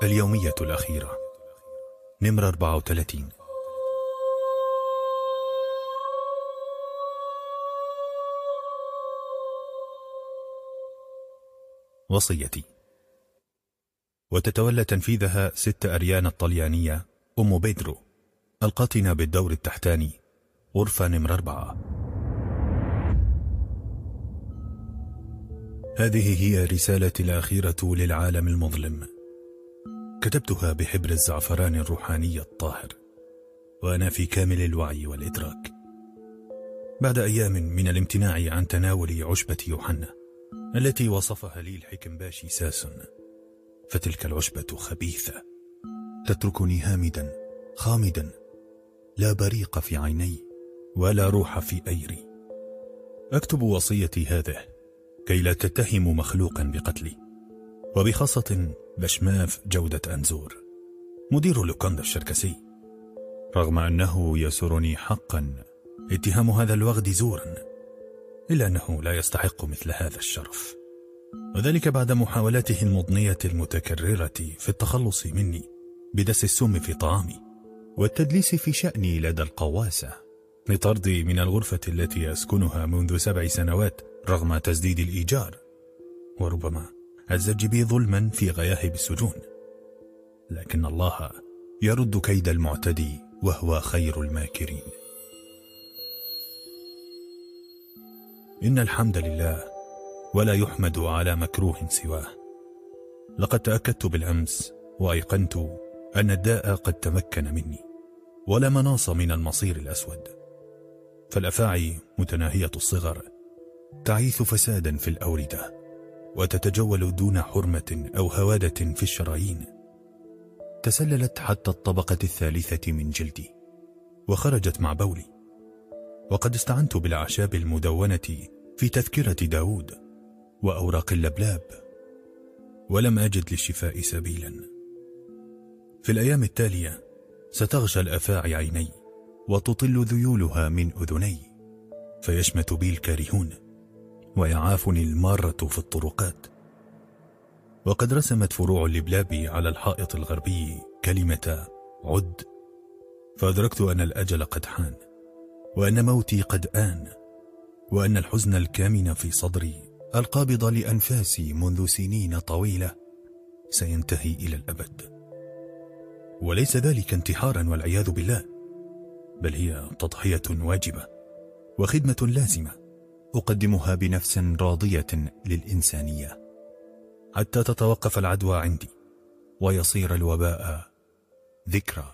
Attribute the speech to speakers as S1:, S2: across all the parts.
S1: اليومية الأخيرة نمرة 34. وصيتي. وتتولى تنفيذها 6 أريان الطليانية أم بيدرو القاطنة بالدور التحتاني غرفة نمرة 4. هذه هي رسالتي الأخيرة للعالم المظلم، كتبتها بحبر الزعفران الروحاني الطاهر وأنا في كامل الوعي والإدراك، بعد أيام من الامتناع عن تناول عشبة يوحنا التي وصفها لي الحكمباشي ساسون. فتلك العشبة خبيثة تتركني هامدا خامدا، لا بريق في عيني ولا روح في أيري. أكتب وصيتي هذه كي لا تتهم مخلوقا بقتلي، وبخاصة بشماف جودة أنزور مدير لوكاندا الشركسي، رغم أنه يسرني حقا اتهام هذا الوغد زورا، إلا أنه لا يستحق مثل هذا الشرف، وذلك بعد محاولاته المضنية المتكررة في التخلص مني بدس السم في طعامي والتدليس في شأني لدى القواسة لطردي من الغرفة التي أسكنها منذ 7 سنوات رغم تسديد الإيجار، وربما الزج بي ظلما في غياهب السجون. لكن الله يرد كيد المعتدي وهو خير الماكرين. إن الحمد لله ولا يحمد على مكروه سواه. لقد تأكدت بالأمس وأيقنت أن الداء قد تمكن مني ولا مناص من المصير الأسود، فالأفاعي متناهية الصغر تعيث فسادا في الأوردة وتتجول دون حرمة أو هوادة في الشرايين، تسللت حتى الطبقة الثالثة من جلدي وخرجت مع بولي، وقد استعنت بالأعشاب المدونة في تذكرة داود وأوراق اللبلاب ولم أجد للشفاء سبيلا. في الأيام التالية ستغشى الأفاعي عيني وتطل ذيولها من أذني، فيشمت بي الكارهون ويعافني المارة في الطرقات. وقد رسمت فروع اللبلاب على الحائط الغربي كلمة عد، فأدركت أن الأجل قد حان، وأن موتي قد آن، وأن الحزن الكامن في صدري القابض لأنفاسي منذ سنين طويلة سينتهي إلى الأبد. وليس ذلك انتحارا والعياذ بالله، بل هي تضحية واجبة وخدمة لازمة أقدمها بنفس راضية للإنسانية حتى تتوقف العدوى عندي ويصير الوباء ذكرى.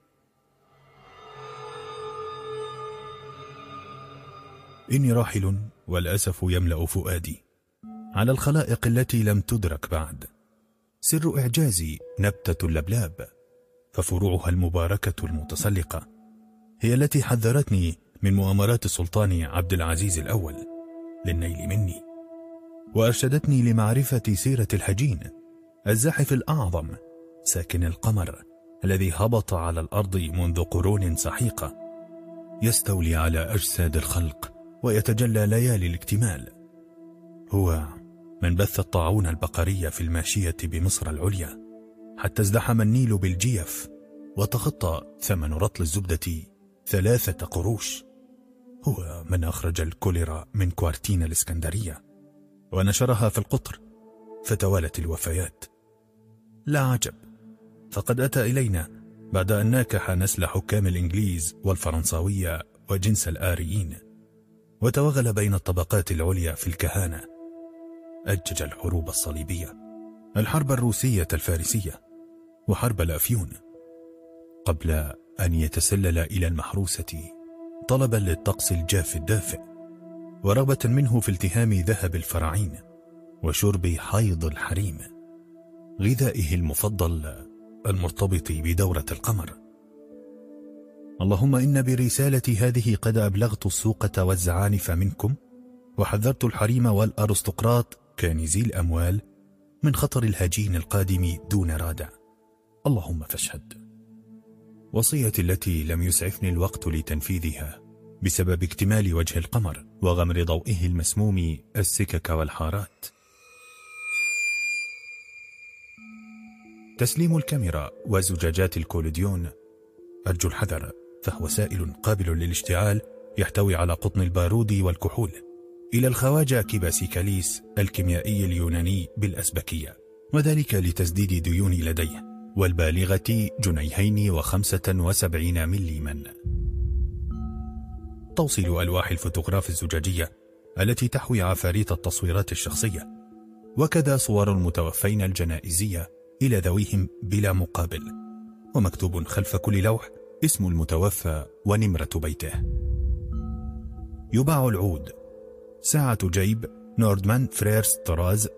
S1: إني راحل والأسف يملأ فؤادي على الخلائق التي لم تدرك بعد. سر إعجازي نبتة اللبلاب، ففروعها المباركة المتسلقة هي التي حذرتني من مؤامرات السلطان عبد العزيز الأول للنيل مني، وأرشدتني لمعرفة سيرة الحجين الزاحف الأعظم ساكن القمر الذي هبط على الأرض منذ قرون سحيقة، يستولي على أجساد الخلق ويتجلى ليالي الاكتمال. هو من بث الطاعون البقري في الماشية بمصر العليا حتى ازدحم النيل بالجيف وتخطى ثمن رطل الزبدة 3 قروش. هو من أخرج الكوليرا من كوارتين الإسكندرية ونشرها في القطر فتوالت الوفيات. لا عجب، فقد أتى إلينا بعد أن ناكح نسل حكام الإنجليز والفرنساوية وجنس الآريين، وتوغل بين الطبقات العليا في الكهانة. أجج الحروب الصليبية، الحرب الروسية الفارسية وحرب الأفيون، قبل أن يتسلل إلى المحروسة طلبا للطقس الجاف الدافئ ورغبة منه في التهام ذهب الفراعين وشرب حيض الحريم، غذائه المفضل المرتبط بدورة القمر. اللهم إن برسالتي هذه قد أبلغت السوقة والزعانف منكم، وحذرت الحريم والأرستقراط كانزي الأموال من خطر الهجين القادم دون رادع. اللهم فاشهد. وصيتي التي لم يسعفني الوقت لتنفيذها بسبب اكتمال وجه القمر وغمر ضوئه المسموم السكك والحارات. تسليم الكاميرا وزجاجات الكولوديون. أرجو الحذر، فهو سائل قابل للاشتعال يحتوي على قطن البارود والكحول. إلى الخواجة كيباسيكاليس الكيميائي اليوناني بالأسبكية، وذلك لتسديد ديوني لديه، والبالغة 2.75 مليما. توصيل ألواح الفوتوغراف الزجاجية التي تحوي عفاريت التصويرات الشخصية، وكذا صور المتوفين الجنائزية إلى ذويهم بلا مقابل، ومكتوب خلف كل لوح اسم المتوفى ونمرة بيته. يباع العود: ساعة جيب نوردمان فريرز طراز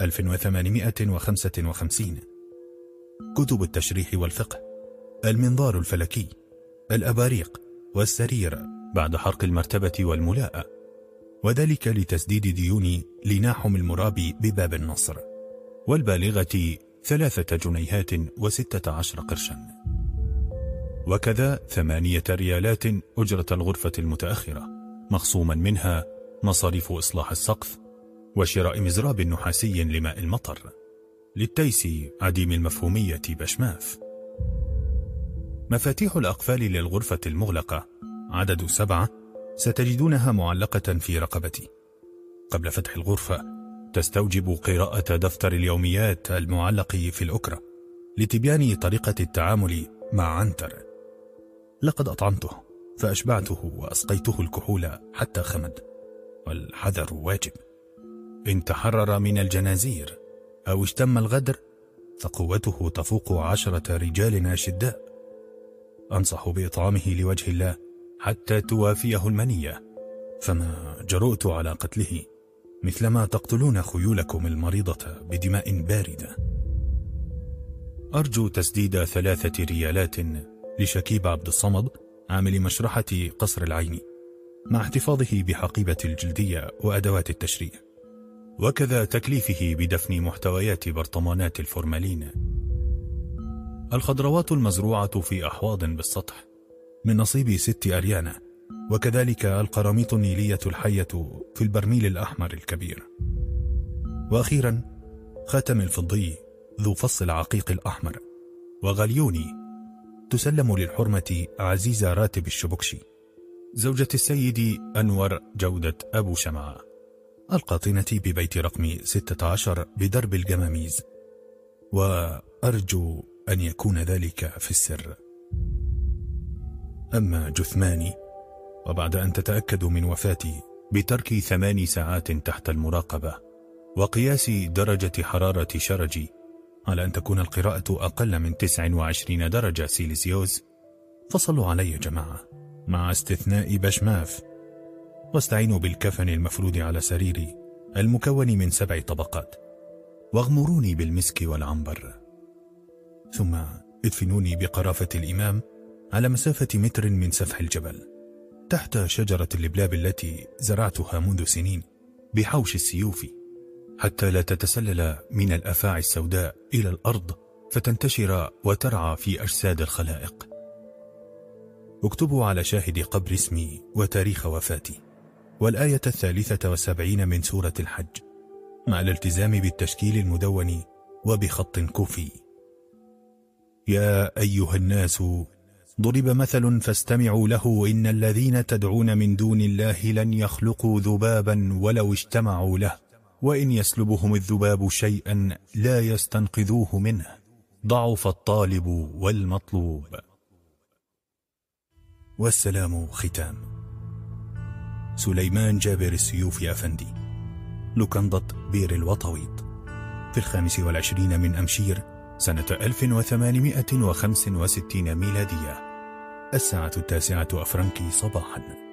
S1: 1855. كتب التشريح والفقه: المنظار الفلكي، الأباريق، والسرير بعد حرق المرتبة والملاءة، وذلك لتسديد ديون لناحم المرابي بباب النصر، والبالغة 3.16 قرشا، وكذا 8 ريالات أجرة الغرفة المتأخرة، مخصوما منها مصاريف إصلاح السقف وشراء مزراب نحاسي لماء المطر للتيس عديم المفهومية بشماف. مفاتيح الأقفال للغرفة المغلقة عدد 7 ستجدونها معلقة في رقبتي. قبل فتح الغرفة تستوجب قراءة دفتر اليوميات المعلق في الأكرة لتبيان طريقة التعامل مع عنتر. لقد أطعمته فأشبعته وأسقيته الكحول حتى خمد، والحذر واجب. إن تحرر من الجنازير أو اشتم الغدر فقوته تفوق 10 رجال أشداء. أنصح بإطعامه لوجه الله حتى توافيه المنية، فما جرؤت على قتله مثلما تقتلون خيولكم المريضة بدماء باردة. أرجو تسديد 3 ريالات لشكيب عبد الصمد عامل مشرحة قصر العيني، مع احتفاظه بحقيبة الجلدية وأدوات التشريح، وكذا تكليفه بدفن محتويات برطمانات الفورمالين. الخضروات المزروعة في أحواض بالسطح من نصيب 6 أريانة، وكذلك القراميط النيلية الحية في البرميل الأحمر الكبير. وأخيرا خاتم الفضي ذو فص العقيق الأحمر وغليوني تسلم للحرمة عزيزة راتب الشبكشي، زوجة السيد أنور جودة أبو شمعة، القاطنة ببيت رقم 16 بدرب الجماميز، وأرجو أن يكون ذلك في السر. أما جثماني، وبعد أن تتأكدوا من وفاتي بترك 8 ساعات تحت المراقبة وقياس درجة حرارة شرجي على أن تكون القراءة أقل من 29 درجة سيليسيوس، فصلوا علي يا جماعة مع استثناء بشماف، واستعينوا بالكفن المفرود على سريري المكون من 7 طبقات، واغمروني بالمسك والعنبر، ثم ادفنوني بقرافة الإمام على مسافة 1 متر من سفح الجبل تحت شجرة اللبلاب التي زرعتها منذ سنين بحوش السيوف، حتى لا تتسلل من الأفاعي السوداء إلى الأرض فتنتشر وترعى في أجساد الخلائق. اكتبوا على شاهد قبر اسمي وتاريخ وفاتي والآية 73 من سورة الحج، مع الالتزام بالتشكيل المدون وبخط كوفي. يا أيها الناس ضرب مثل فاستمعوا له إن الذين تدعون من دون الله لن يخلقوا ذبابا ولو اجتمعوا له وإن يسلبهم الذباب شيئا لا يستنقذوه منه ضعف الطالب والمطلوب. والسلام ختام. سليمان جابر السيوف أفندي، لوكندة بير الوطويط، في 25 من أمشير سنة 1865 ميلادية، الساعة 9 أفرنكي صباحا.